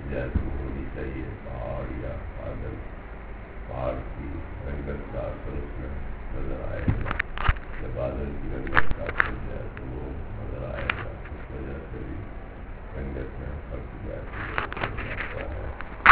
جو ہے وہ ہونی چاہیے پہاڑ یا بادل، پہاڑ کی رنگت کا اثر اس میں نظر آئے گا، یا بادل کی رنگت کا اثر جو ہے تو وہ نظر آئے گا، اس وجہ سے بھی رنگت میں فرق جو ہے تو ہو جاتا ہے۔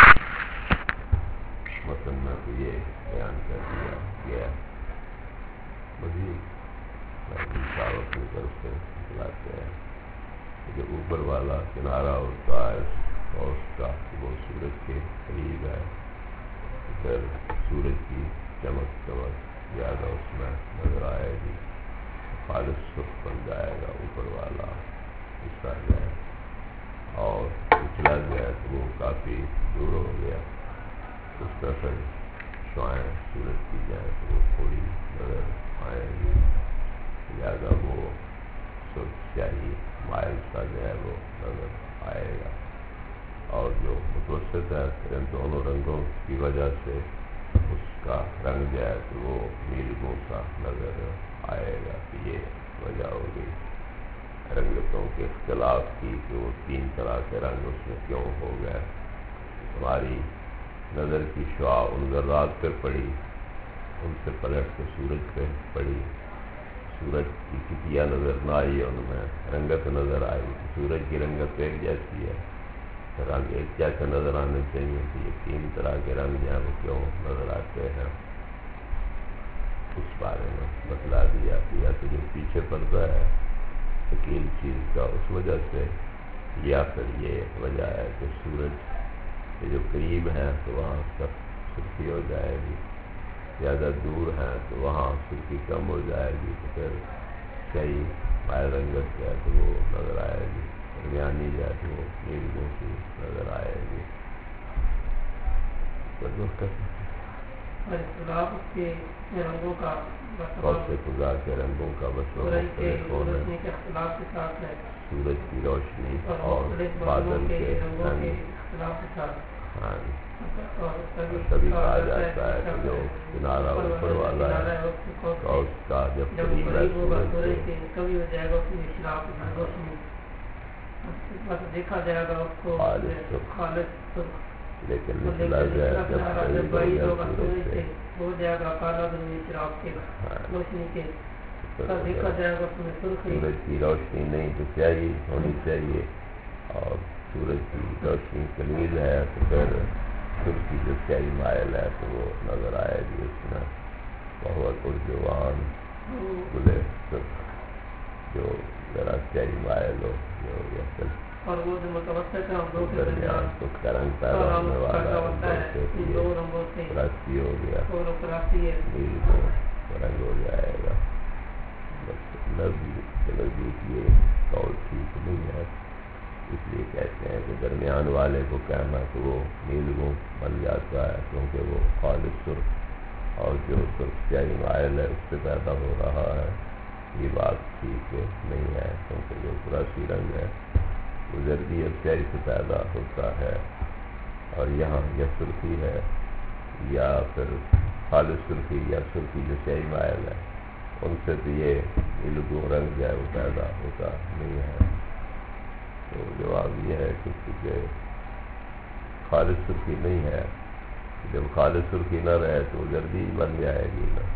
متن میں تو یہ بیان کر دیا گیا، مزید اشاروں کی طرف سے بتلاتے ہیں کہ جو اوپر والا کنارہ ہوتا ہے اور اس کا وہ سورج کے قریب ہے، پھر سورج کی چمک زیادہ اس میں نظر آئے گی، خالص سرخ بن جائے گا اوپر والا حصہ جو ہے، اور پچھلا جو ہے تو وہ کافی دور ہو گیا، اس کا پھر شعائیں سورج کی جائیں تو وہ تھوڑی نظر آئیں گی، لہٰذا وہ سرخ سیاہی مائل سا جو ہے وہ نظر آئے گا، اور جو متوسط ہے پھر ان دونوں رنگوں کی وجہ سے اس کا رنگ جو ہے تو وہ نیلگوں سا نظر آئے گا، کہ یہ وجہ ہوگی رنگتوں کے اختلاف کی کہ وہ تین طرح کے رنگ اس میں کیوں ہو گئے۔ ہماری نظر کی شعاع ان ذرات پہ پڑی، ان سے پلٹ کے سورج پہ پڑی، سورج کی کتیا نظر نہ آئی، ان میں رنگت نظر آئی، سورج کی رنگت ایک جیسی ہے، رنگ ایک جیسے نظر آنے چاہیے، کہ یہ تین طرح کے رنگ جو ہیں وہ کیوں نظر آتے ہیں، اس بارے میں بتلا دیا کہ تو جو پیچھے پڑتا ہے ثقیل چیز کا اس وجہ سے، یا پھر یہ وجہ ہے کہ سورج کے جو قریب ہیں تو وہاں سخت سرخی ہو جائے گی، زیادہ دور ہیں تو وہاں سرخی کم ہو جائے گی، تو پھر صحیح مائع رنگت جو ہے تو وہ نظر آئے گی، درمیانی جو ہے تو وہ نیلگوں کی نظر آئے گی۔ رنگوں کا بہت سے خدا کے رنگوں کا بس مختلف ہونے، سورج کی روشنی اور بادل کے رنگ، ہاں کبھی کہا جاتا ہے کہ جو کنارہ اوپر والا ہے تو اس کا جب قریب ہے سورج سے کبھی ہو جائے گا اس میں اشراق روشنی، دیکھا جائے گا اس کو خالص، لیکن نکلا جائے جب قریب ہوگا سورج سے ہو جائے گا کالا اشراق کے روشنی کے، دیکھا جائے گا اس میں سرخی، سورج کی روشنی نہیں تو سیاہی ہونی چاہیے، اور سورج کی روشنی قلیل ہے تو پھر سرخی جو سیاہی مائل ہے تو وہ نظر آئے گی اس میں، بہت ارجوان گلے سرخ جو ذرا سیاہی مائل ہو، جو یا پھر اور وہ جو متوسط ہے وہ درمیان سرخ کا رنگ پیدا ہونے والا ہے، کراسی ہو گیا، نیل کو رنگ ہو جائے گا، بس نزدیک یہ قول ٹھیک نہیں ہے، اس لیے کہتے ہیں کہ درمیان والے کو کہنا کہ وہ نیلگوں بن جاتا ہے، کیونکہ وہ خالص سرخ اور جو سرخ سیاہی مائل ہے اس سے پیدا ہو رہا ہے، یہ بات ٹھیک نہیں ہے، کیونکہ جو کراسی رنگ ہے وہ زردی اور سیاہی سے پیدا ہوتا ہے، اور یہاں یا سرخی ہے یا پھر خالص سرخی یا سرخی جو سیاہی مائل ہے، ان سے تو یہ نیلگوں رنگ جو ہے وہ پیدا ہوتا نہیں ہے۔ تو جواب یہ ہے کہ چونکہ خالص سرخی نہیں ہے، جب خالص سرخی نہ رہے تو وہ زردی بن جائے گی نا،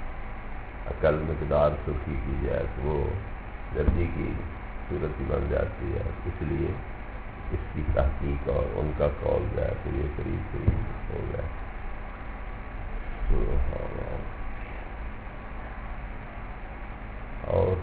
اقل مقدار سرخی کی جائے تو وہ زردی کی صورت ہی بن جاتی ہے، اس لیے اس کی تحقیق اور ان کا قول جو ہے تو یہ قریب ہو گیا۔ اور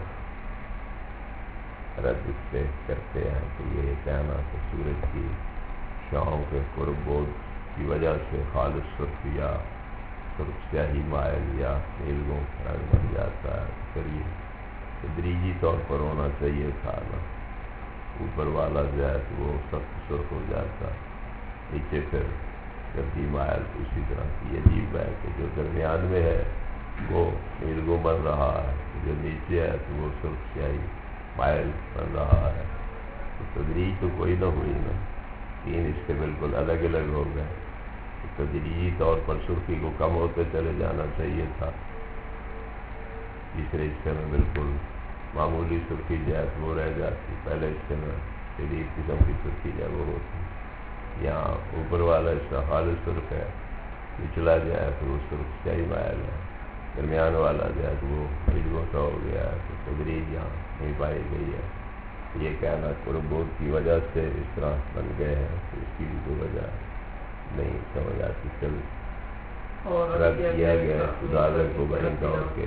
رد اس پہ کرتے ہیں کہ یہ کہنا کہ سورج کی شعاعوں کے قرب بود کی وجہ سے خالص سرخ یا سرخ سیاہی مائل یا نیلگوں رنگ بن جاتا ہے، پھر یہ تدریجی طور پر ہونا چاہیے تھا نا، اوپر والا جو ہے تو وہ سخت سرخ ہو جاتا، نیچے پھر زردی مائل اسی طرح کی عجیب ہے کہ جو درمیان میں ہے وہ نیلگوں بن رہا ہے، جو نیچے ہے تو وہ سرخ سیاہی مائل بن رہا ہے، تو تدریج تو کوئی نہ ہوئی نا، تین اس کے بالکل الگ الگ ہو گئے، تو تدریجی طور پر سرخی کو کم ہوتے چلے جانا چاہیے تھا، تیسرے حصے میں بالکل معمولی سرخی جو ہے وہ رہ جاتی، پہلے حصے میں شدید قسم کی سرخی جو ہے وہ ہوتی، یہاں اوپر والا اس کا خالص سرخ ہے، نچلا جو ہے تو وہ سرخ سیاہی مائل ہے، درمیان والا جو ہے تو وہ نیلگوں کا ہو گیا ہے، تو تدریج یہاں نہیں پائی گئی ہے۔ یہ کہنا قربوت کی وجہ سے اس طرح بن گئے ہیں، تو اس کی بھی کوئی وجہ نہیں سمجھ آتی۔ چل رد کیا گیا ہے ادارے کو بڑے طور کے،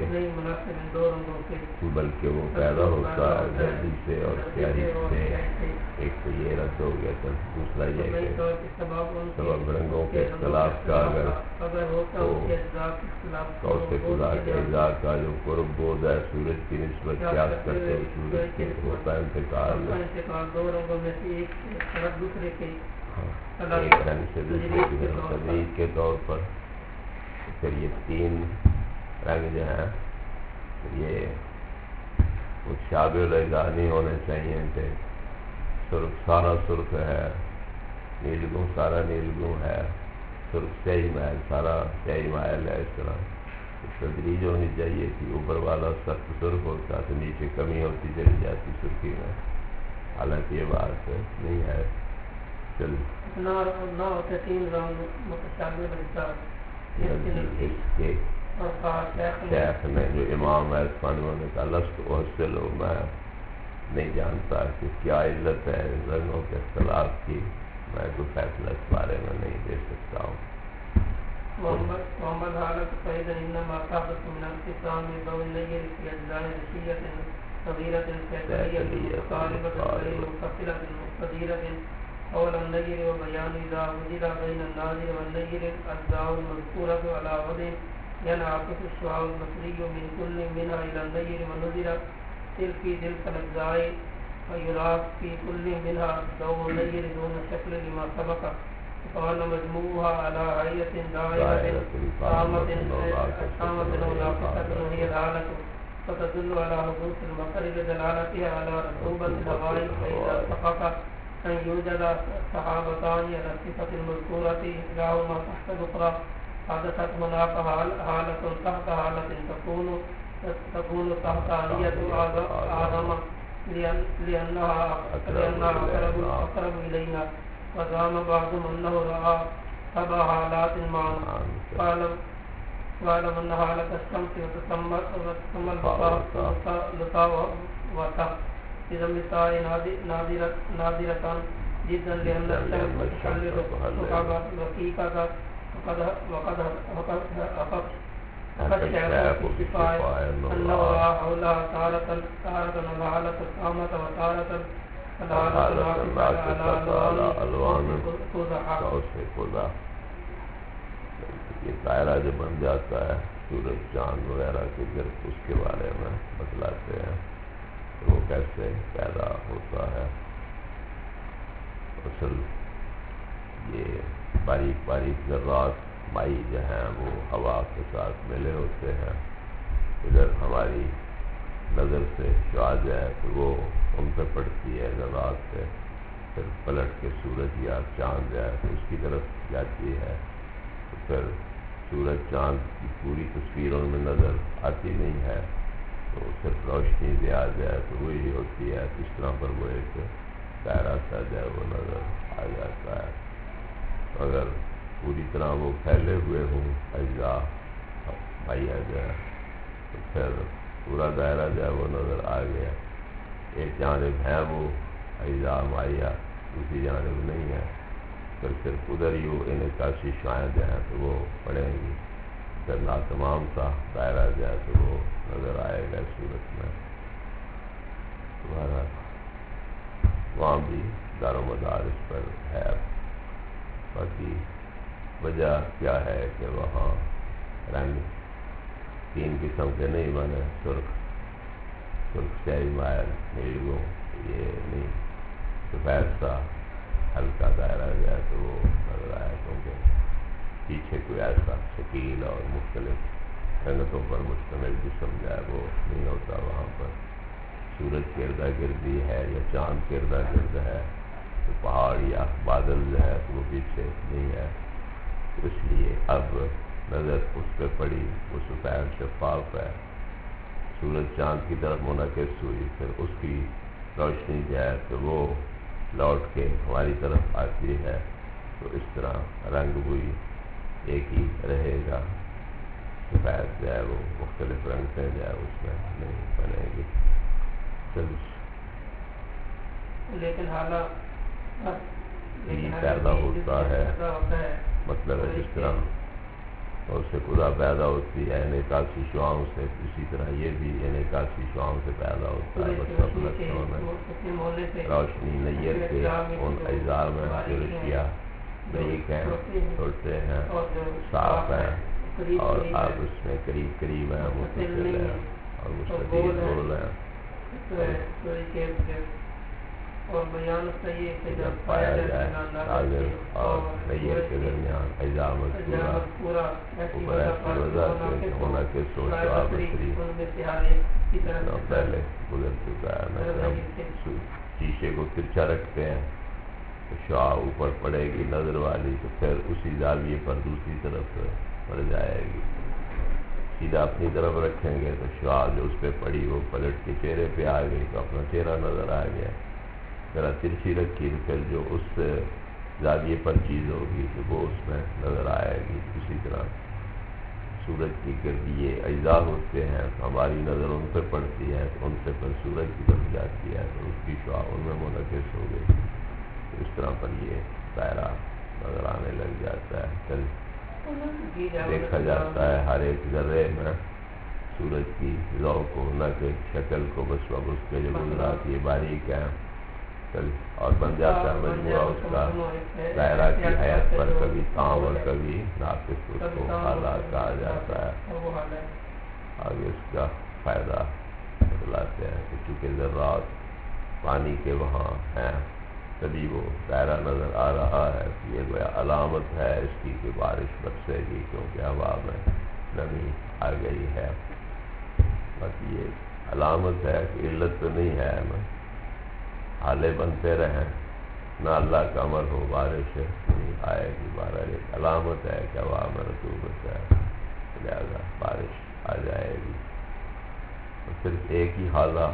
بلکہ وہ پیدا ہوتا ہے جلدی سے اور سیاہی سے، ایک تو یہ رد ہو گیا۔ چل دوسرا یہ کہ سبب رنگوں کے اختلاف کا اگر تو قوس خدا کے اجزاء کا جو قرب بود ہے سورج کی نسبت قیاس کرتے ہوئے سورج کے ہوتا ہے انتقال دو رنگوں میں سے ایک دوسرے کے ایک رنگ سے دوسرے کی طرف تدریج کے طور پر۔ پھر یہ تین رنگ جو ہیں یہ متشابہ الاجزاء نہیں ہونے چاہیے تھے۔ سرخ سارا سرخ ہے، نیلگوں سارا نیلگوں ہے، سرخ سیاہی مائل سارا سیاہی مائل ہے، اس طرح تدریج ہونی چاہیے تھی۔ اوپر والا سخت سرخ ہوتا تو نیچے کمی ہوتی چلی جاتی سرخی میں، حالانکہ یہ بات نہیں ہے۔ چل نہ ہوتے تین رنگ متشابہ الاجزاء، اس کے شیخ نے جو امام ہے اس فن میں کہا لست احسن ہو، میں نہیں جانتا کہ کیا علت ہے رنگوں کے اختلاف کی، میں کوئی فیصلہ اس بارے میں نہیں دے سکتا ہوں۔ محمد حالت فیضا انما قابت من انقسام ضوء النیر فی اجزاء رشیۃ صغیرۃ فیصلیۃ طالبۃ غیر منفصلۃ مقتدرۃ قول النیر وبیان اذا وجد بین الناظر والنیر الاجزاء المذکورۃ علی وجه ينعكس الشعاع البصري من كل منها الى النیر ونظر في تلك الاجزاء فيرى في كل منها ضوء النیر دون شکل لما سبق، وأن مجموعها على هيئة دائرة تامة أو ناقصة وهي الحالة، فتدل على حدوث المطر لدلالتها على رطوبة الهواء، فإذا سقط أن يوجد سحابتان على الصفة المذكورة إحداهما تحت الأخرى حدثت هناك حالة تحت حالة تكون تحت آلية أعظم لأنها أقرب إليها، وزعم بعضهم أنه رأى سبع حالات معا، واعلم أن حالة الشمس وتسمى لطاء وتحت إذا اللطاء نادرة جدا لأن الشمس تحلل سحابا رقيقة، وقد شعر في الشفاء أنه رأى حولها تارة الحالة التامة وتارة یہ دائرہ جو بن جاتا ہے سورج چاند وغیرہ کے گرد، اس کے بارے میں بتلاتے ہیں وہ کیسے پیدا ہوتا ہے۔ اصل یہ باریک باریک ذرات مائی جو ہیں وہ ہوا کے ساتھ ملے ہوتے ہیں، ادھر ہماری نظر سے شعاع جو ہے تو وہ ان پہ پڑتی ہے ذرات سے، پھر پلٹ کے سورج یا چاند جو ہے تو اس کی طرف جاتی ہے، تو پھر سورج چاند کی پوری تصویر ان میں نظر آتی نہیں ہے، تو صرف روشنی دیا جائے تو وہی ہوتی ہے، اس طرح پر وہ ایک دائرہ سا جو ہے وہ نظر آ جاتا ہے۔ اگر پوری طرح وہ پھیلے ہوئے ہوں اجزاء مائع جو ہے تو پھر پورا دائرہ جو ہے وہ نظر آ گیا، ایک جانب ہے وہ اجزاء مائع، دوسری جانب نہیں ہے، پھر صرف ادھر ہی وہ انعکاسی شعاعیں جو ہیں تو وہ پڑیں گی، پھر ناتمام سا دائرہ جو ہے تو وہ نظر آئے گا صورت میں۔ تمہارا وہاں بھی دار و مدار اس پر ہے، باقی وجہ کیا ہے کہ وہاں رنگ تین قسم کے نہیں بنے، سرخ سیاہی مائل نیلگوں، یہ نہیں سفید سا ہلکا دائرہ جو ہے تو وہ نظر آیا، کیونکہ پیچھے کوئی ایسا شکیل اور مختلف رنگتوں پر مشتمل جسم جو ہے وہ نہیں ہوتا وہاں پر۔ سورج کی اردا گردی ہے یا چاند کی اردا گرد ہے تو پہاڑ یا بادل جو ہے تو وہ پیچھے نہیں ہے، اس لیے اب نظر اس پہ پڑی، وہ سفید شفاف ہے، سورج چاند کی طرف منعکس ہوئی، پھر اس کی روشنی جو ہے تو وہ لوٹ کے ہماری طرف آتی ہے، تو اس طرح رنگ بھی ایک ہی رہے گا، سفید جو ہے وہ مختلف رنگ سے جو ہے اس میں نہیں بنے گی۔ لیکن حالات پیدا ہوتا ہے، مطلب ہے جس طرح اور سے خدا پیدا ہوتی ہے انعکاسی شعاؤں سے، اسی طرح یہ بھی انعکاسی شعاؤں سے پیدا ہوتا ہے، مطلب لکھنؤ میں روشنی نیت کے ان اجزاء میں جو اشیاء باریک ہیں، چھوٹے ہیں، صاف ہیں، اور آپ اس میں قریب قریب ہیں، متصل ہیں اور مستطیل گول ہیں، جب پایا جائے ناظر اور نیر کے درمیان اجزاء مذکورہ اوپر ایسی وضع کے منعکس ہو شعاع بصری، پہلے گزر چکا ہے۔ مثلا ہم شیشے کو ترچھا رکھتے ہیں تو شعاع اوپر پڑے گی نظر والی، تو پھر اسی زاویے پر دوسری طرف پڑ جائے گی۔ سیدھا اپنی طرف رکھیں گے تو شعاع جو اس پہ پڑی وہ پلٹ کے چہرے پہ آ گئی تو اپنا چہرہ نظر آ گیا۔ ذرا ترچھی رکھی تو پھر جو اس زاویے پر چیز ہوگی تو وہ اس میں نظر آئے گی۔ اسی طرح سورج کی گرد یہ اجزاء ہوتے ہیں تو ہماری نظر ان پہ پڑتی ہے تو ان سے پھر سورج کی طرف جاتی ہے تو اس کی شعاع ان میں منعکس ہو گئی، تو اس طرح پر یہ دائرہ نظر آنے لگ جاتا ہے۔ پھر دیکھا جاتا ہے ہر ایک ذرے میں سورج کی ضوء کو، نہ کہ شکل کو، بس وقت اس کے جو گزرات یہ باریک ہیں اور بن جاتا ہے مجموعہ اس کا دائرہ کی حیات پر کبھی تام اور کبھی ناقص، اس کو حالات کہا جاتا ہے۔ آگے اس کا فائدہ بتلاتے ہیں کہ چونکہ ذرات پانی کے وہاں ہیں تبھی وہ دائرہ نظر آ رہا ہے، یہ گویا علامت ہے اس کی کہ بارش برسے گی، کیونکہ ہوا میں نمی آ گئی ہے۔ بس یہ علامت ہے کہ علت تو نہیں ہے، حالے بنتے رہیں نہ اللہ کا عمل ہو، بارش نہیں آئے گی، بارش ایک علامت ہے کہ ہوا میں رطوبت ہے، لہذا بارش آ جائے گی۔ تو صرف ایک ہی حالہ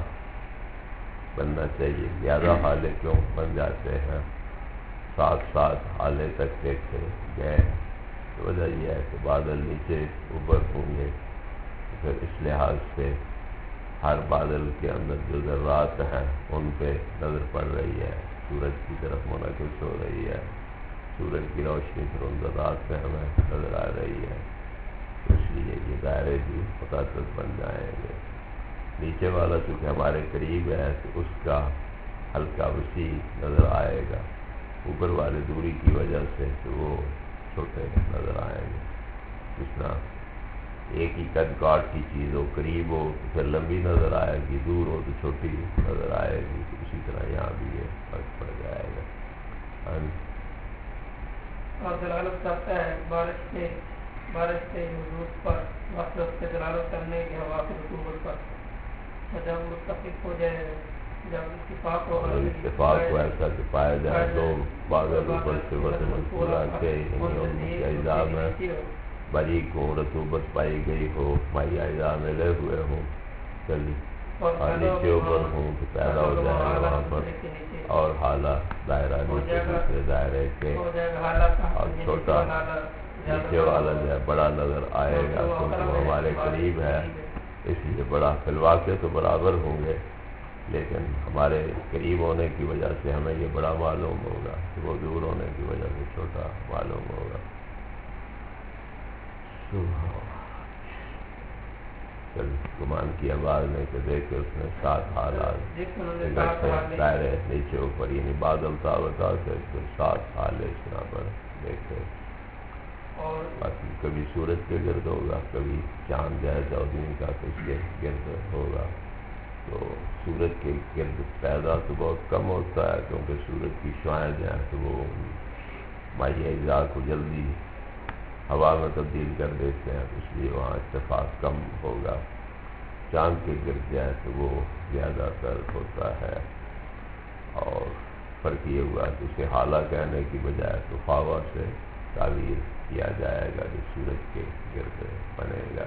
بننا چاہیے، زیادہ حالے کیوں بن جاتے ہیں؟ ساتھ ساتھ حالے تک دیکھے گئے، تو وجہ یہ ہے کہ بادل نیچے اوپر ہوں گے، تو پھر اس لحاظ سے ہر بادل کے اندر جو ذرات ہیں ان پہ نظر پڑ رہی ہے، سورج کی طرف منعکس ہو رہی ہے، سورج کی روشنی پھر ان ذرات پہ ہمیں نظر آ رہی ہے، اس لیے یہ دائرے بھی متعدد بن جائیں گے۔ نیچے والا چونکہ ہمارے قریب ہے تو اس کا ہلکا وسیع نظر آئے گا، اوپر والے دوری کی وجہ سے تو وہ چھوٹے نظر آئیں گے۔ اس طرح ایک ہی قد کاٹ کی چیز ہو، قریب ہو تو پھر لمبی نظر آئے گی، دور ہو تو چھوٹی نظر آئے گی، تو اسی طرح یہاں بھی یہ فرق پڑ جائے گا۔ اور دلالت کرتا ہے بارش کے وجود پر، مطلب سے دلالت کرنے کی ہوا کی رطوبت پر، جب متفق ہو جائے، جب اتفاق ہو ایسا کہ پایا جائے دو بادل اوپر سے وزن پورا کے ان کے اجزاء میں باریک ہو، رطوبت پائی گئی ہو، مائی اجزاء ملے ہوئے ہوں، اور نیچے اوپر ہوں تو پیدا ہو جائے گا وہاں پر اور حالہ دائرہ نیچے دوسرے دائرے کے، اور چھوٹا نیچے والا جو ہے بڑا نظر آئے گا کیونکہ وہ ہمارے قریب ہے، اس لیے بڑا فی الواقع تو برابر ہوں گے، لیکن ہمارے قریب ہونے کی وجہ سے ہمیں یہ بڑا معلوم ہوگا کہ وہ دور ہونے کی وجہ سے چھوٹا معلوم ہوگا۔ گمان کی آواز نے کہ دیکھے اس نے 7 حالات دائرے نیچے اوپر، یعنی بادل تابتا سے 7 حالے اس طرح پر دیکھے، باقی کبھی سورج کے گرد ہوگا، کبھی چاند جائے چودھویں کا تو اس کے گرد ہوگا۔ تو سورج کے گرد پیدا تو بہت کم ہوتا ہے کیونکہ سورج کی شعاعیں جو ہیں تو وہ مائی اجزاء کو جلدی ہوا میں تبدیل کر دیتے ہیں، اس لیے وہاں اتفاق کم ہوگا۔ چاند کے گرد جو ہے تو وہ زیادہ تر ہوتا ہے، اور فرق یہ ہوا کہ اسے حالہ کہنے کی بجائے تو خواہ سے تعبیر کیا جائے گا جو سورج کے گرد بنے گا۔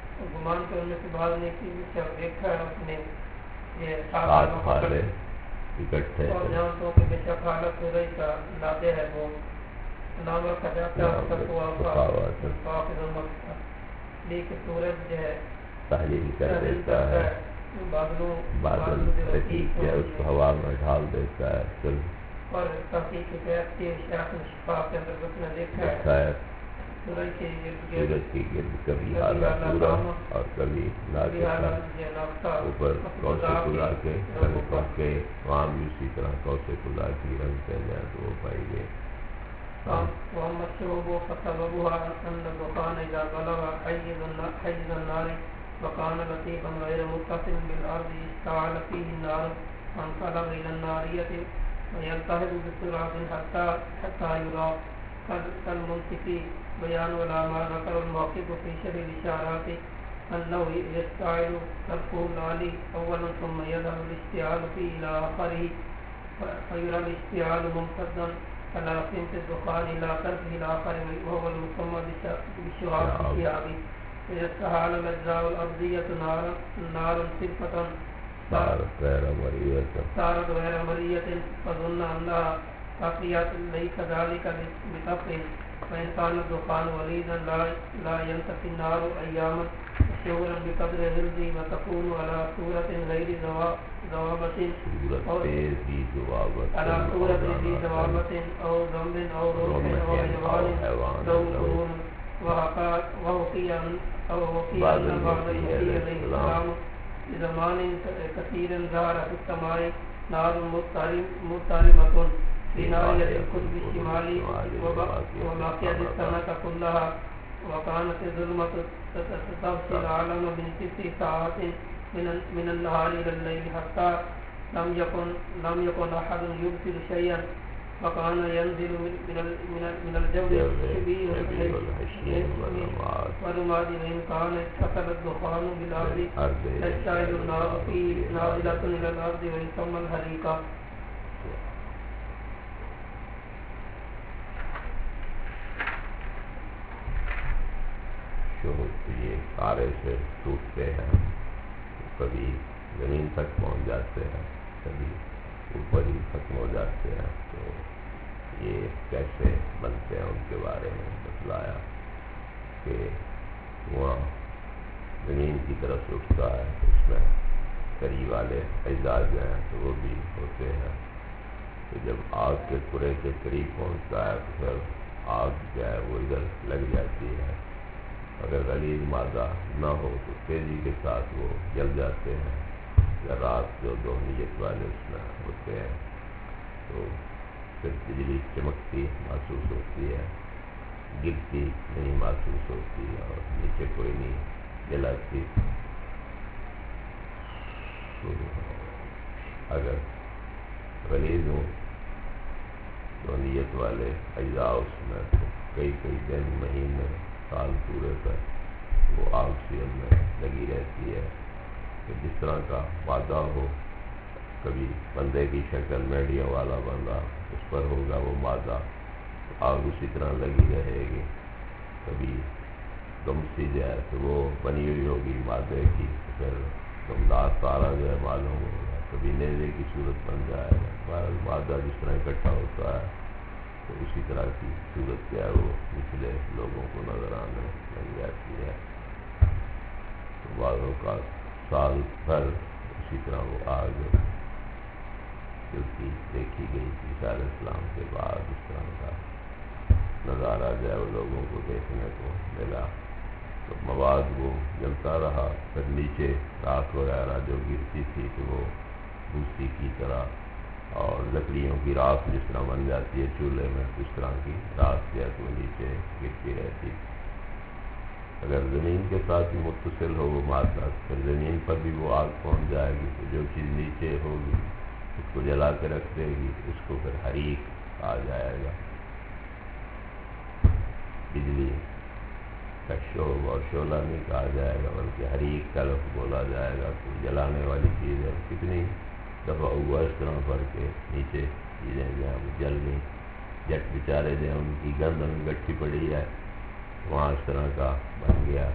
گمان کرنے سے بعد نے کی جب دیکھا ہے اس نے یہ 7 حالے اکٹھے اور جانتا ہوں کہ بے شک حالت سورج کا لادے ہے وہ نام رکھا جاتا ہے حافظ المقصد لیکن سورج جو ہے تحلیل کر دیتا ہے، بادل رفیق ہے اس کو ہوا میں ڈھال دیتا ہے، پھر اور تحقیق کی شفا کے اندر اس نے دیکھا ہے سورج کے گرد کبھی حالہ پورا اور کبھی ناقصہ، اوپر کوسے خدا کے رنگ پڑ کے وہاں بھی اسی طرح کوسے خدا کی رنگ پہنے ہیں تو وہ پائی گئے. وَأَمَّا الشُّرُبُ فَسَبَبُهَا أَنَّ الدُّخَانَ إِذَا بَلَغَ حَيِّزَ النَّارِ وَكَانَ لَطِيفًا غَيْرَ مُتَّصِلٍ بِالْأَرْضِ اشْتَعَلَ فِيهِ النَّارُ فَانْقَلَبَ إِلَى النَّارِيَّةِ وَيَلْتَهِبُ بِسُرْعَةٍ حَتَّى يُرَى كَالْمُنْتِفِ بيان ولا ما ذكر الموقف في شرح الإشارات أنه يشتعل كالفولاد أولا ثم يذهب الاشتعال فيه إلى آخره فيرى الاشتعال ممتدا على صنف الدخان إلى طرفه الآخر وهو المسمى بالشهاب. إذا استحال الأجزاء الأرضية نارا صرفة صارت غير مرئية فظن أنها باقيات ليس ذلك بطفل فإن كان الدخان وليدا لا ينتفي النار أياما شعورا بقدر غلظه وتكون على صورة غير ذوابة أو ذنب أو روح أو حيوان له قرون. وحكي أن بعض المسيح عليه السلام بزمان كثير ظهر في السماء نار مضطرمة في ناحية القطب الشمالي وبقيت السنة كلها وكانت الظلمة تغشي العالم من 9 ساعات من النهار إلى الليل حتى لم يكن أحد يبصر شيئا وكان ينزل من الجو شبيه الحشيم والرماد وإن كان اتصل الدخان بالأرض تشتعل النار فيه نازلة إلى الأرض ويسمى الحريقة. یہ تارے سے ٹوٹتے ہیں، کبھی زمین تک پہنچ جاتے ہیں، کبھی اوپر ہی ختم ہو جاتے ہیں. تو یہ کیسے بنتے ہیں ان کے بارے میں بتلایا کہ وہاں زمین کی طرف سے اٹھتا ہے، اس میں قریب والے اجزاء جو ہیں تو وہ بھی ہوتے ہیں. تو جب آگ کے پورے کے قریب پہنچتا ہے تو پھر آگ جو ہے وہ ادھر لگ جاتی ہے. اگر غلیظ مادہ نہ ہو تو تیزی کے ساتھ وہ جل جاتے ہیں. یا رات جو دو نیت والے اس میں ہوتے ہیں تو پھر بجلی چمکتی محسوس ہوتی ہے، گرتی نہیں محسوس ہوتی اور نیچے کوئی نہیں جلاتی. اگر غلیظ ہوں تو نیت والے اجزاء اس میں تو کئی دن مہینے سال پورے تک وہ آگ سی میں لگی رہتی ہے. کہ جس طرح کا مادہ ہو، کبھی بندے کی شکل میڈیا والا بندہ اس پر ہوگا وہ مادہ، آگ اسی طرح لگی رہے گی. کبھی دم سی جو ہے تو وہ بنی ہوئی ہوگی مادے کی، پھر دمدار تارا جو ہے معلوم ہوگا، کبھی نیزے کی صورت بن جائے گا. مادہ جس طرح اکٹھا ہوتا ہے تو اسی طرح کی صورت کیا ہے وہ نچلے لوگوں کو نظر آنے لگ جاتی ہے. تو بعضوں کا سال بھر اسی طرح وہ آگ جلتی دیکھی گئی. عیسیٰ علیہ السلام کے بعد اس طرح کا نظارہ جو ہے وہ لوگوں کو دیکھنے کو ملا. تو مواد وہ جلتا رہا، پھر نیچے راکھ وغیرہ جو گرتی تھی تو وہ بھوسی کی طرح اور لکڑیوں کی راکھ جس طرح بن جاتی ہے چولہے میں اس طرح کی راکھ جو ہے تو نیچے گرتی رہتی. اگر زمین کے ساتھ ہی متصل ہو وہ مادہ پھر زمین پر بھی وہ آگ پہنچ جائے گی تو جو چیز نیچے ہوگی اس کو جلا کے رکھ دے گی، اس کو پھر حریق آ جائے گا. بجلی کا شعب اور شعلہ نہیں کہا جائے گا بلکہ حریق کا لفظ بولا جائے گا. تو جلانے والی چیز ہے، کتنی دفعہ ہوا اس طرح پر کے نیچے چیزیں جو ہیں وہ جل گئیں. جٹ بیچارے جو ہیں ان کی گند میں گٹھی پڑی ہے، وہاں اس طرح کا بن گیا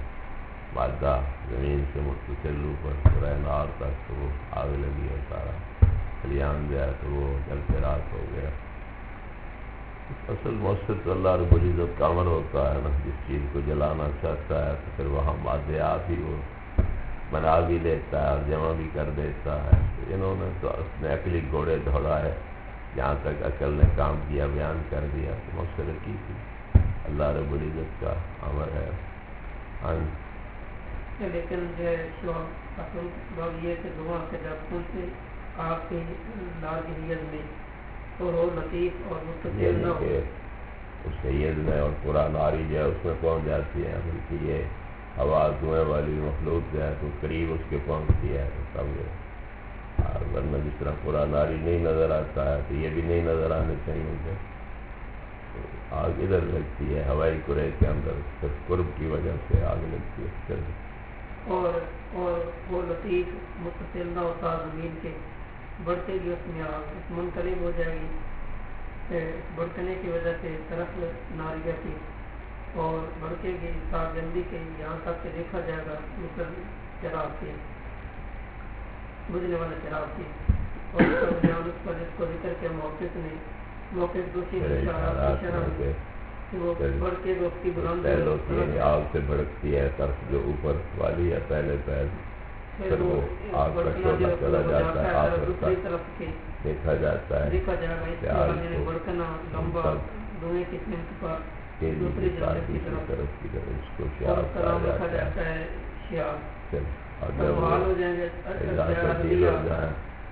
مادہ زمین سے متصل اوپر پورا نار تک تو وہ آگ لگی ہے سارا. خلیان جو ہے تو وہ جل کے راک ہو گیا۔ اصل مؤثر تو اللہ رب العزت کا امر ہوتا ہے نا، جس چیز کو جلانا چاہتا ہے تو پھر وہاں مادیات ہی وہ بنا بھی لیتا ہے اور جمع بھی کر دیتا ہے۔ تو انہوں نے تو اپنے عقلی گھوڑے دوڑائے، جہاں تک عقل نے کام کیا بیان کر دیا، تو مؤثر کی تھی اللہ رب العزت کا امر ہے۔ ہاں لیکن جو ہے اصل بات یہ کہ دعا سے جب سنتے آپ کی لاجہیت میں تو وہ لطیف اور مستقل نہ ہو، اس سید میں اور پورا ناری جو ہے اس میں پہنچ جاتی ہے، بلکہ یہ ہوا دھوئیں والی مخلوق جو ہے تو قریب اس کے پہنچتی ہے تو تب یہ، ورنہ جس طرح پورا ناری نہیں نظر آتا ہے تو یہ بھی نہیں نظر آنے چاہیے مجھے۔ آگ ادھر لگتی ہے ہوائی کرے کے اندر، صرف قرب کی وجہ سے آگ لگتی ہے۔ اور وہ لطیف متصل نہ ہوتا زمین کے، بڑھتے گی اس میں آگ منقلب ہو جائے گی، بڑھنے کی وجہ سے طرف ناریہ کی اور بڑھتے گی ساتھ جلدی کے یہاں تک کہ دیکھا جائے گا مثل چراغ کی، بجھنے والے چراغ کی، اور اس کا بیان اس پر جس کو ذکر کیا موقف دوسری شرح وہ بڑھ کے اس کی بلند آگ سے بھڑکتی ہے طرف جو اوپر والی ہے پہلے پھر وہ آگ کا شعلہ چلا جاتا ہے آخر تک دیکھا جاتا ہے بڑکنا لمبا دھوئیں کی سمت پر دوسری جانب کی طرف اس کو اور اس کا نام رکھا جاتا ہے شیاب۔ حال ہو جائیں گے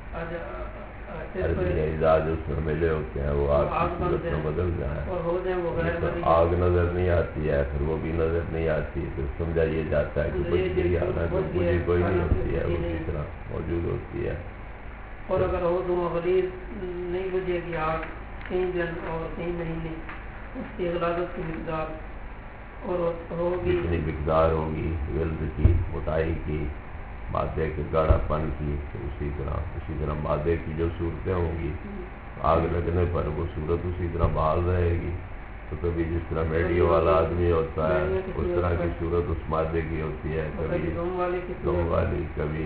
اعزاز اس میں ملے ہوتے ہیں وہ آگ کی صورت میں بدل جائیں، آگ نظر نہیں آتی ہے پھر وہ بھی نظر نہیں آتی، پھر سمجھا یہ جاتا ہے کہ بجھ گئی، حالانکہ بجھی کوئی نہیں ہوتی ہے، وہ اسی طرح موجود ہوتی ہے۔ اور اگر وہ دھواں غلیظ نہیں بجھے گی آگ کئی دن اور کئی مہینے، اس کی غلاظت کی مقدار اور ہوگی جتنی مقدار ہوگی جلد کی موٹائی کی مادے کے گاڑھا پن کی، تو اسی طرح مادے کی جو صورتیں ہوں گی آگ لگنے پر وہ صورت اسی طرح بحال رہے گی۔ تو کبھی جس طرح میڈیو والا آدمی ہوتا ہے اس طرح کی صورت اس مادے کی ہوتی ہے، کبھی دم والی، کبھی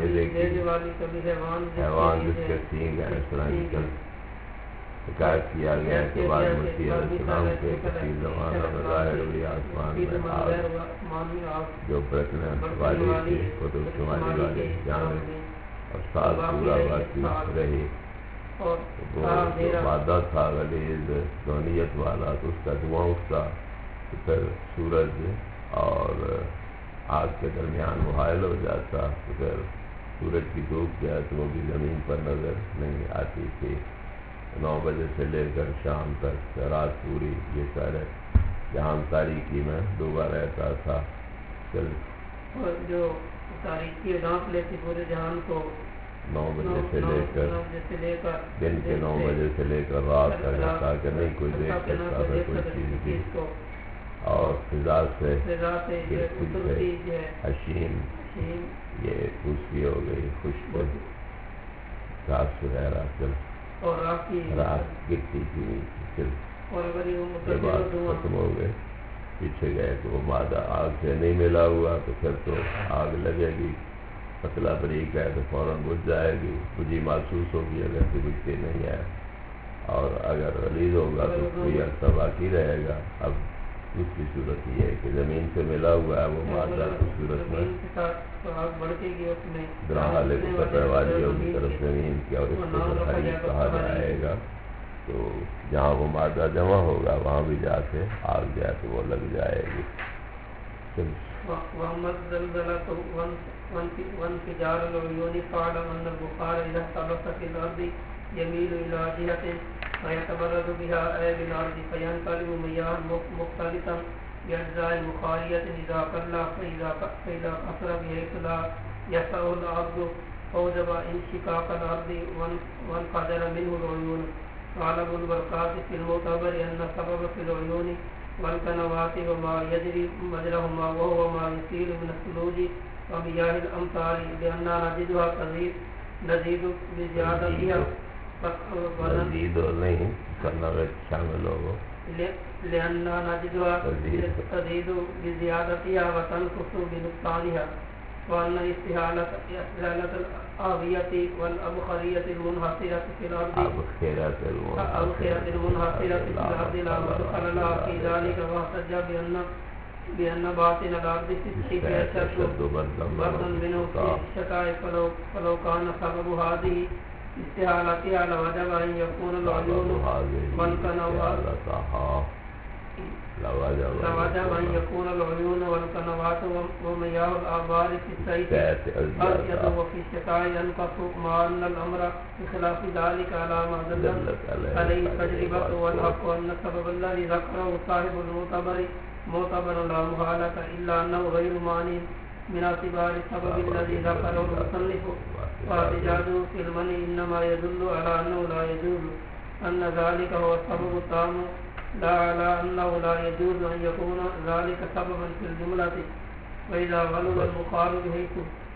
حیوان جس کے سینگ ہیں، اس طرح کی حکایت کیا گیا ہے کہ بعد مسیح علیہ السلام کے کثیر زمانہ میں ظاہر ہوئی آسمان میں آگ جو بھڑکنے والی تھی، قطب شمالی والی جانب، اور سال پورا باقی رہی۔ وہ جو مادہ تھا غلیظ دونیت والا تو اس کا دھواں اٹھتا تو پھر سورج اور آگ کے درمیان وہ حائل ہو جاتا، تو پھر سورج کی دھوپ جو ہے تو وہ بھی زمین پر نظر نہیں آتی تھی۔ 9 بجے سے لے کر شام تک رات پوری یہ سارے جہاں تاریکی میں ڈوبا رہتا تھا۔ اور جو تاریکی ڈانپ لیتی پورے جہان کو 9 بجے سے لے کر دن کے 9 بجے سے لے کر رات تک، تاکہ نہیں کوئی دیکھ سکتا تھا کوئی چیز بھی، اور فضا سے حشیم یہ دوسری ہو گئی خشک گھاس وغیرہ اور رات گرتی تھی، یہ بات ختم ہو گئے، پیچھے گئے تو وہ مادہ آگ سے نہیں ملا ہوا تو پھر تو آگ لگے گی، پتلا بریک ہے تو فوراً بجھ جائے گی، بجھی محسوس ہوگی اگر تو بجھتی نہیں ہے، اور اگر غلیظ ہوگا تو کوئی عرصہ باقی رہے گا۔ اب دوسری صورت یہ ہے کہ زمین سے ملا ہوا ہے وہ مادہ اس صورت میں درحال کو سطح والی ہوگی طرف زمین کی، اور اس کو حریق کہا جائے گا، تو جہاں وہ مادہ جمع ہوگا وہاں بھی جا کے آگ جائے تو وہ لگ جائے گی۔ وانفجار العيون فاعلم ان البخار اذا احتبس في الارض يميل الى جهه فيتبرد بها اي بالارض فينقلب مياه مختلطا باجزاء المخاريه اذا قل فاذا اثر بحيث لا يسع الارض فوجب انشقاق الارض وانفجر منه العيون۔ وعلم البركات في المعتبر ان سبب في العيون والقنوات وما يجري مجرهما وهو ما يسيل من الثلوج ومياه الأمطار لأننا نجدها نزيد بزيادتها نزيد نہیں کرنا میں شامل ہوگا لأننا نجدها تزيد بزيادتها وتنقص بنقصانها وأن استحالة الآوية والأبخرية المنحصرة في الأرض أبخرة المنحصرة في الأرض لا مدخل لها في ذلك، واحتج بأن باطن الأرض في الصيف أشد بردا منه في الشتاء، فلو كان سبب هذه استحالتها لوجب أن يكون العيون والقنوات ومياه الآبار في الصيف أبيض وفي الشتاء ينقص، مع أن الأمر بخلاف ذلك على ما دلت عليه التجربة والحق، وأن السبب الذي ذكره صاحب معتبر لا محالة، إلا أنه غير مانع من اعتبار السبب الذي ذكره المصنف، واحتجاجه في المنع إنما يدل على أنه لا يجوز أن ذلك هو السبب التام، لا على أنه لا يجوز أن يكون ذلك سببا في الجملة، وإذا غلب البخار بحيث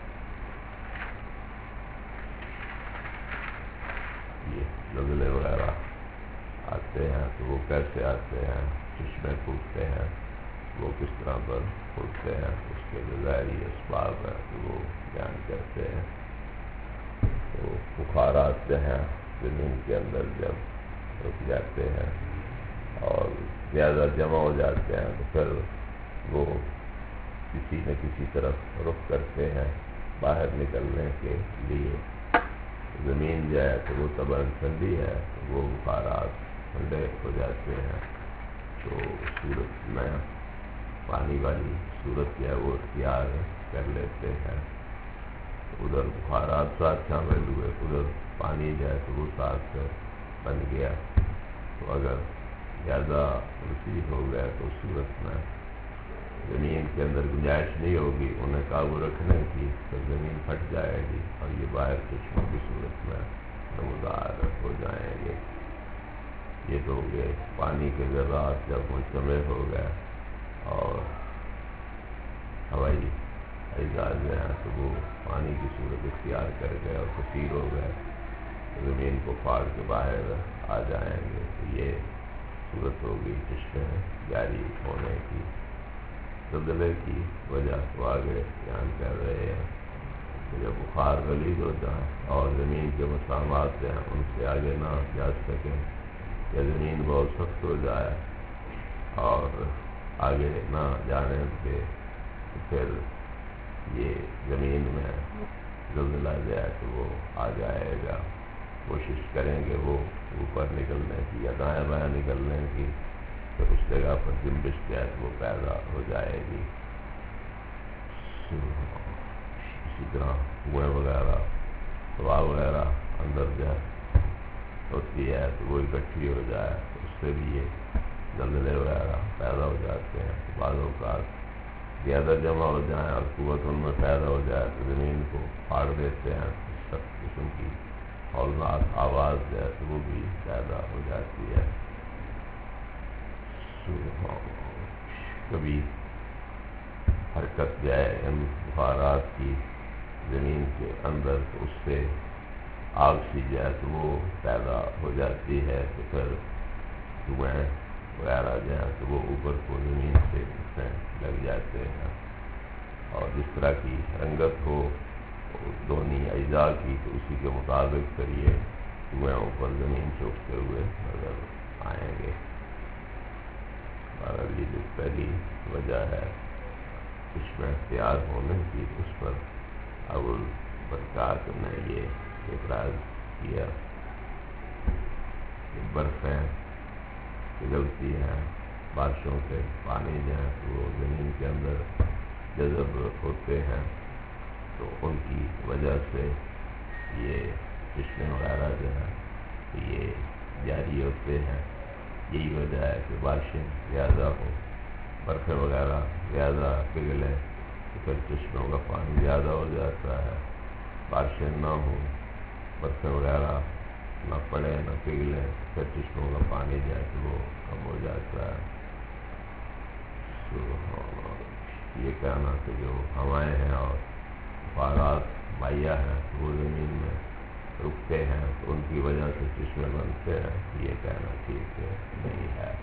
زلزلے وغیرہ آتے ہیں تو وہ کیسے آتے ہیں، چشمے پھوٹتے ہیں وہ کس طرح پر پھوٹتے ہیں، اس کے جو ظاہری اسباب ہیں تو وہ بیان کرتے ہیں۔ تو بخار آتے ہیں زمین کے اندر جب رک جاتے ہیں اور زیادہ جمع ہو جاتے ہیں تو پھر وہ کسی نہ کسی طرف رخ کرتے ہیں باہر نکلنے کے لیے۔ زمین جو ہے تو وہ طبعاً ٹھنڈی ہے تو وہ بخارات ٹھنڈے ہو جاتے ہیں، تو صورت میں پانی والی صورت جو ہے وہ اختیار کر لیتے ہیں، ادھر بخارات ساتھ شامل ہوئے، ادھر پانی جو ہے تو وہ ساتھ بن گیا، تو اگر زیادہ وسیع ہو گیا تو صورت میں زمین کے اندر گنجائش نہیں ہوگی انہیں قابو رکھنے کی، تو زمین پھٹ جائے گی اور یہ باہر چشموں کی صورت میں نمودار ہو جائیں گے۔ یہ تو ہو گئے پانی کے ذرات جب مجتمع ہو گئے اور ہوائی اعزاز جو ہیں تو وہ پانی کی صورت اختیار کر گئے اور کثیر ہو گئے، زمین کو پھاڑ کے باہر آ جائیں گے، تو یہ صورت ہوگی چشمے جاری ہونے کی۔ زلزلے کی وجہ کو آگے بیان کر رہے ہیں کہ جب بخار غلیظ ہو جائے اور زمین کے مسامات ہیں ان سے آگے نہ جا سکیں، یا زمین بہت سخت ہو جائے اور آگے نہ جانے پہ پھر یہ زمین میں زلزلہ جائے تو وہ آ جائے گا، کوشش کریں گے وہ اوپر نکلنے کی یا دائیں بائیں نکلنے کی، تو اس جگہ پر جنبش جو ہے وہ پیدا ہو جائے گی۔ اسی طرح کنویں وغیرہ ہوا وغیرہ اندر جو ہے ہوتی ہے تو وہ اکٹھی ہو جائے تو اس سے بھی یہ زلزلے وغیرہ پیدا ہو جاتے ہیں۔ بعض اوقات زیادہ جمع ہو جائیں اور قوت ان میں پیدا ہو جائے تو زمین کو پھاڑ دیتے ہیں، سخت قسم کی ہولناک آواز جو ہے تو وہ بھی پیدا ہو جاتی ہے۔ کبھی حرکت جو ہے ان بخارات کی زمین کے اندر تو اس سے آگ سی جو ہے تو وہ پیدا ہو جاتی ہے، تو پھر دھوئیں وغیرہ جو ہے تو وہ اوپر کو زمین سے اٹھنے لگ جاتے ہیں، اور جس طرح کی رنگت ہو دونوں اجزاء کی تو اسی کے مطابق پھر یہ دھوئیں اوپر زمین سے اٹھتے ہوئے نظر آئیں گے۔ اور یہ جو پہلی وجہ ہے چشمے اختیار ہونے کی، اس پر ابو البرکات نے یہ اعتراض کیا کہ برفیں پگھلتی ہیں، بارشوں سے پانی جو ہے وہ زمین کے اندر جذب ہوتے ہیں، تو ان کی وجہ سے یہ چشمے وغیرہ جو ہیں یہ جاری ہوتے ہیں۔ یہی وجہ ہے کہ بارشیں زیادہ ہوں، برفیں وغیرہ زیادہ پگھلیں تو پھر چشموں کا پانی زیادہ ہو جاتا ہے، بارشیں نہ ہوں، برفیں وغیرہ نہ پڑے نہ پگھلیں پھر چشموں کا پانی جو ہے تو وہ کم ہو جاتا ہے۔ یہ کہنا کہ جو ہوائیں ہیں اور بخارات مائع ہیں وہ زمین میں رکتے ہیں تو ان کی وجہ سے چشمے بنتے ہیں، یہ کہنا ٹھیک نہیں ہے۔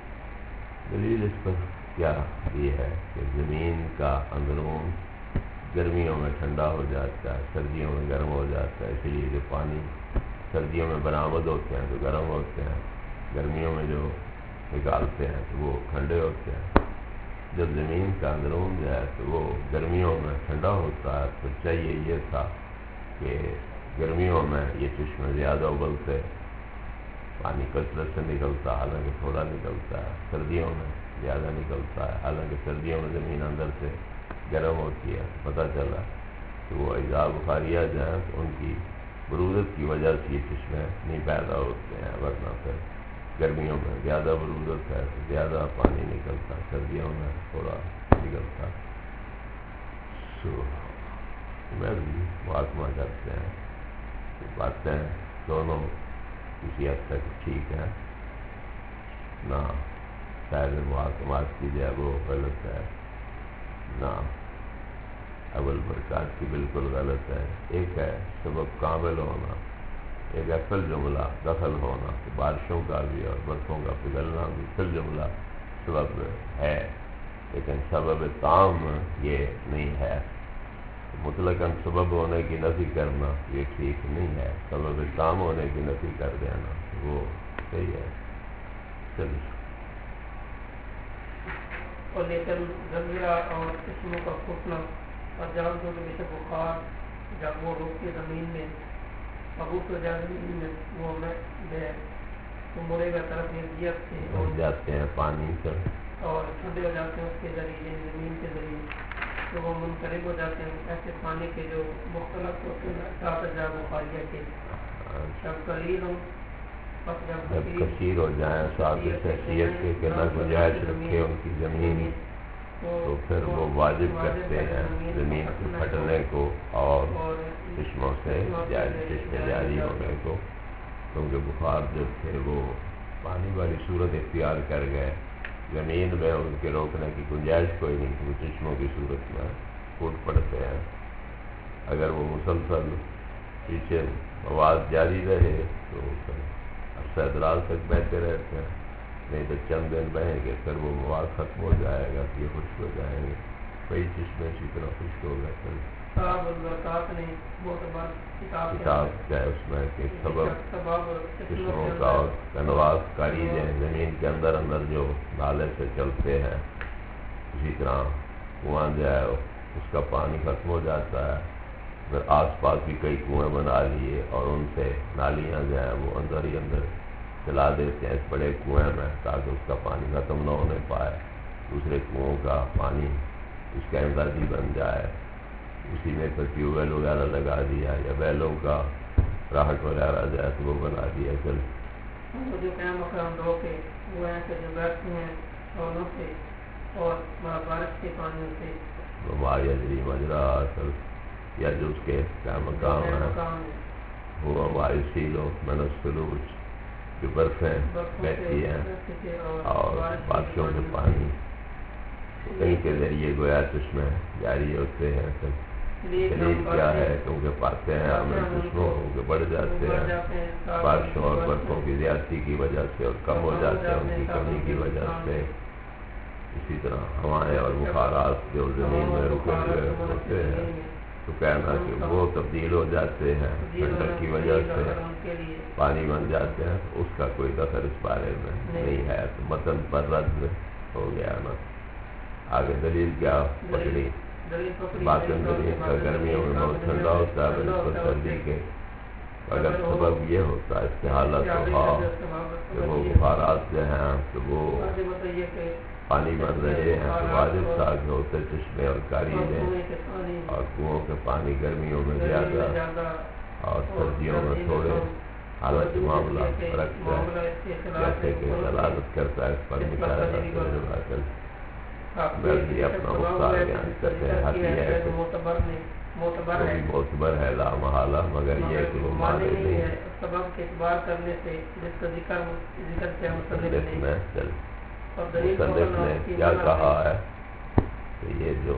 دلیل اس پر کیا یہ ہے کہ زمین کا اندرون گرمیوں میں ٹھنڈا ہو جاتا ہے، سردیوں میں گرم ہو جاتا ہے. اسی لیے جو پانی سردیوں میں برآمد ہوتے ہیں تو گرم ہوتے ہیں، گرمیوں میں جو نکالتے ہیں تو وہ ٹھنڈے ہوتے ہیں. جب زمین کا اندرون جو ہے تو وہ گرمیوں میں ٹھنڈا ہوتا ہے، تو چاہیے یہ تھا کہ گرمیوں میں یہ چشمے زیادہ ابلتے، پانی کثرت سے نکلتا، حالانکہ تھوڑا نکلتا ہے. سردیوں میں زیادہ نکلتا ہے، حالانکہ سردیوں میں زمین اندر سے گرم ہوتی ہے. پتہ چلا کہ وہ اجزاء بخاریہ جو ہیں ان کی برودت کی وجہ سے یہ چشمے نہیں پیدا ہوتے ہیں، ورنہ پھر گرمیوں میں زیادہ برودت ہے تو زیادہ پانی نکلتا، سردیوں میں تھوڑا نکلتا. میں بھی محاکمہ کرتے ہیں کہ باتیں دونوں کسی حد تک ٹھیک ہے، نہ شاید محاکمات کی جائے وہ غلط ہے، نہ اول برکات کی بالکل غلط ہے. ایک ہے سبب کامل ہونا، ایک ہے فل جملہ دخل ہونا، بارشوں کا بھی اور برفوں کا پگھلنا بھی فل جملہ سبب ہے، لیکن سبب تام یہ نہیں ہے. مطلقاً سبب ہونے کی نفی کرنا یہ ٹھیک نہیں ہے، سبب تام ہونے کی نفی کر دینا وہ صحیح ہے. چلیے. اور لیکن زلزلہ اور قسموں کا پھوٹنا اور جانوروں کے جیسے بخار جب وہ روکتی زمین میں ابوت ہو جائے زمین میں وہ مرے گا طرف یکجہت سے ہو جاتے ہیں پانی سے اور ٹھنڈے ہو جاتے ہیں اس کے ذریعے زمین کے ذریعے تو وہ منقلب ہو جاتے ہیں. ایسے پانی کے جو مختلف ہوتے ہیں سات اجزاء بخاریہ کے جب قلیل ہوں جب کثیر ہو جائیں ساتھ اس حیثیت کے کہ نہ گنجائش رکھے ان کی زمین تو پھر وہ واجب کرتے ہیں زمین کے پھٹنے کو اور چشموں سے چشمے جاری ہونے کو، کیونکہ بخار جو تھے وہ پانی والی صورت اختیار کر گئے، زمین میں ان کے روکنے کی گنجائش کوئی نہیں، وہ چشموں کی صورت میں پھوٹ پڑتے ہیں. اگر وہ مسلسل پیچھے مواد جاری رہے تو پھر عرصہ دراز تک بہتے رہتے ہیں، نہیں تو چند دن بہیں گے پھر وہ مواد ختم ہو جائے گا، یہ خشک ہو جائیں گے. کئی چشمے اسی طرح خشک ہو گئے. پھر کتاب کیا ہے اس میں کہ سبب چشموں کا اور کنواس کاری ہیں زمین کے اندر جو نالے سے چلتے ہیں، اسی طرح کنواں جو ہے اس کا پانی ختم ہو جاتا ہے، پھر آس پاس بھی کئی کنویں بنا لیے اور ان سے نالیاں جو ہیں وہ اندر ہی اندر چلا دیتے ہیں اس بڑے کنویں میں تاکہ اس کا پانی ختم نہ ہونے پائے، دوسرے کنووں کا پانی اس کا امدادی بن جائے. اسی میں پھر ٹیوب ویل وغیرہ لگا دیا یا بیلوں کا راہٹ وغیرہ جائے تو وہ بنا دیا. چل جو قیام مقام دو کے وہ ہیں کہ جو بیٹھتے ہیں سونوں سے اور بارش کے پانی سے یجری مجرا اصل یا جو اس کے قیام مقام ہیں وہ وائسی لوگ منسلوچ جو برفیں بہتی ہیں اور بارشوں کے پانی کہیں کے ذریعے گویا چشمے جاری ہوتے ہیں. دلیل کیا ہے کیونکہ پاتے ہیں ہمیں چشموں کے بڑھ جاتے ہیں بارشوں اور برفوں کی زیادتی کی وجہ سے اور کم ہو جاتے ہیں ان کی کمی کی وجہ سے. اسی طرح ہوائیں اور بخارات جو زمین میں رکے ہوئے ہوتے ہیں تو کہنا کہ وہ تبدیل ہو جاتے ہیں ٹھنڈک کی وجہ سے پانی بن جاتے ہیں، اس کا کوئی دخل اس بارے میں نہیں ہے. تو متن پر رد ہو گیا نا. آگے دلیل کیا پکڑی؟ باطن دلیل کا گرمیوں میں بہت ٹھنڈا ہوتا ہے بنسبت سردی کے. اگر سبب یہ ہوتا ہے استحالت ہوا کہ وہ بخارات جو ہیں تو وہ پانی بن رہے ہیں تو واجب تھا کہ ہوتے چشمے اور کاریزیں اور کنوؤں کے پانی گرمیوں میں زیادہ اور سردیوں میں تھوڑے. حالانکہ معاملہ فرق ہے جیسے کہ دلالت کرتا ہے اس پر مثال میں بھی اپنا مختار بیان کرتے ہیں. حق یہ ہے کہ معتبر ہے لا محالہ، مگر یہ کہ وہ مانے نہیں ہے سبب کے اعتبار کرنے سے جس کا ذکر کیا مصنف نے کیا کہا ہے کہ یہ جو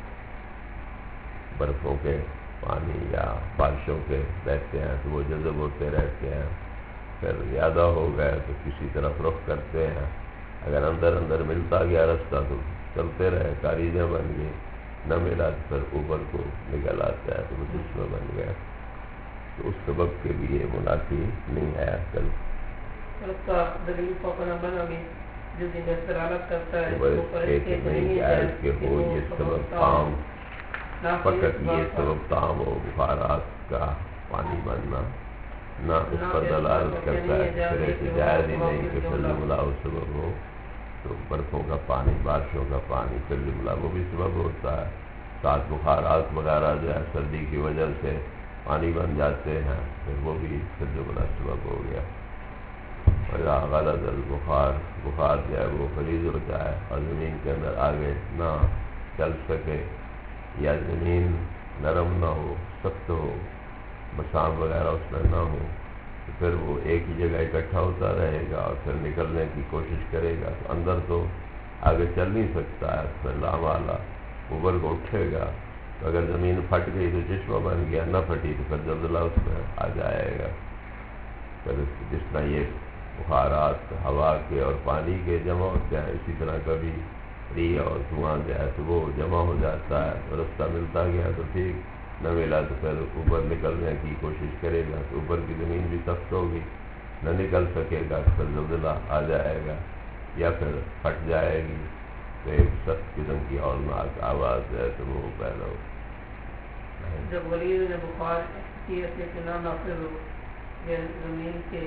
برفوں کے پانی یا بارشوں کے بہتے ہیں تو وہ جذب ہوتے رہتے ہیں، پھر زیادہ ہو گئے تو کسی طرف رخ کرتے ہیں. اگر اندر ملتا گیا راستہ تو چلتے رہے، کاریزیں بن گئی، نہ ملا تو پھر اوپر کو نکل آتا ہے تو وہ چشمہ بن گیا. تو اس سبب کے لیے منافی نہیں ہے کل. اس کا دلیل پکڑنا بنا بھی جو دن استرالت کرتا ہے وہ اس کے نہیں جائز کہ ہو یہ سبب تام، فقط یہ سبب تام ہو بخارات کا پانی بننا، نہ اس پر دلالت کرتا ہے پھر ایسے جائز ہی نہیں کہ پھر جملہ وہ سبب ہو. تو برفوں کا پانی، بارشوں کا پانی پھر جملہ وہ بھی سبب ہوتا ہے. ساتھ بخارات وغیرہ جو ہے سردی کی وجہ سے پانی بن جاتے ہیں پھر وہ بھی پھر جملہ سبب ہو گیا. اور غلط البخار، بخار جو ہے وہ خلیج ہو جائے اور زمین کے اندر آگے نہ چل سکے یا زمین نرم نہ ہو، سخت ہو، مسام وغیرہ اس میں نہ ہو تو پھر وہ ایک ہی جگہ اکٹھا ہوتا رہے گا اور پھر نکلنے کی کوشش کرے گا تو اندر تو آگے چل نہیں سکتا ہے. پھر لامالا اوپر کو اٹھے گا تو اگر زمین پھٹ گئی تو چشمہ بن گیا، نہ پھٹی تو پھر زلزلہ اس میں آ جائے گا. پھر جس طرح یہ بخارات ہوا کے اور پانی کے جمع ہوتے ہیں اسی طرح کبھی ری اور دھواں جو ہے تو وہ جمع ہو جاتا ہے. تو رستہ ملتا گیا تو ٹھیک، نہ ملا تو پھر اوپر نکلنے کی کوشش کرے گا تو اوپر کی زمین بھی سخت ہوگی، نہ نکل سکے گا تو پھر زلزلہ آ جائے گا یا پھر پھٹ جائے گی تو ایک سخت قسم کی ہولناک آواز ہے تو وہ پیدا ہو. جب غلیظ بخار کی حیثیت نہ نافذ ہو، یہ زمین کے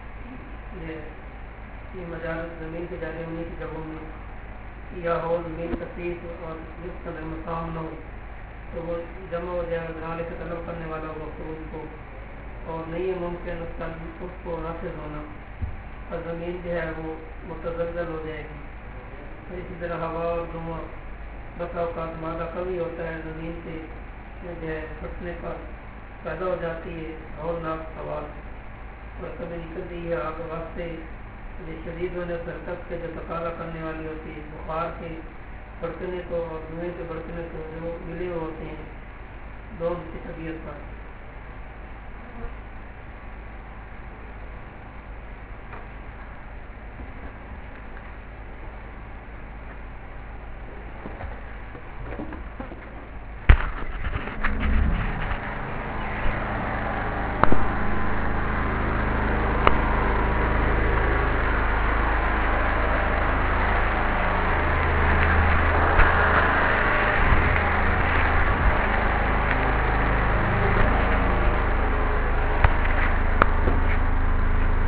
یہ مجالس زمین کے جاری ہونے کی جگہوں میں یا ہو زمین کثیف اور جس قدر مسام نہ ہو تو وہ جمع ہو جائے گا سے طلب کرنے والا ہوگا خروج کو، اور نہیں ہے ممکن اس کو نافذ ہونا اور زمین جو ہے وہ متزلزل ہو جائے گی. تو اسی طرح ہوا اور دھواں بسا اوقات مادہ کبھی ہوتا ہے زمین سے جو ہے پھٹنے پر پیدا ہو جاتی ہے ہولناک آواز، اور کبھی نکلتی ہے آگ واسطے یہ شدید ہونے پر تک کے جو تقاضا کرنے والی ہوتی ہے. بخار کے بڑکنے کو اور دھوئیں کے بڑکنے کو جو ملے ہوتے ہیں دونوں کی طبیعت پر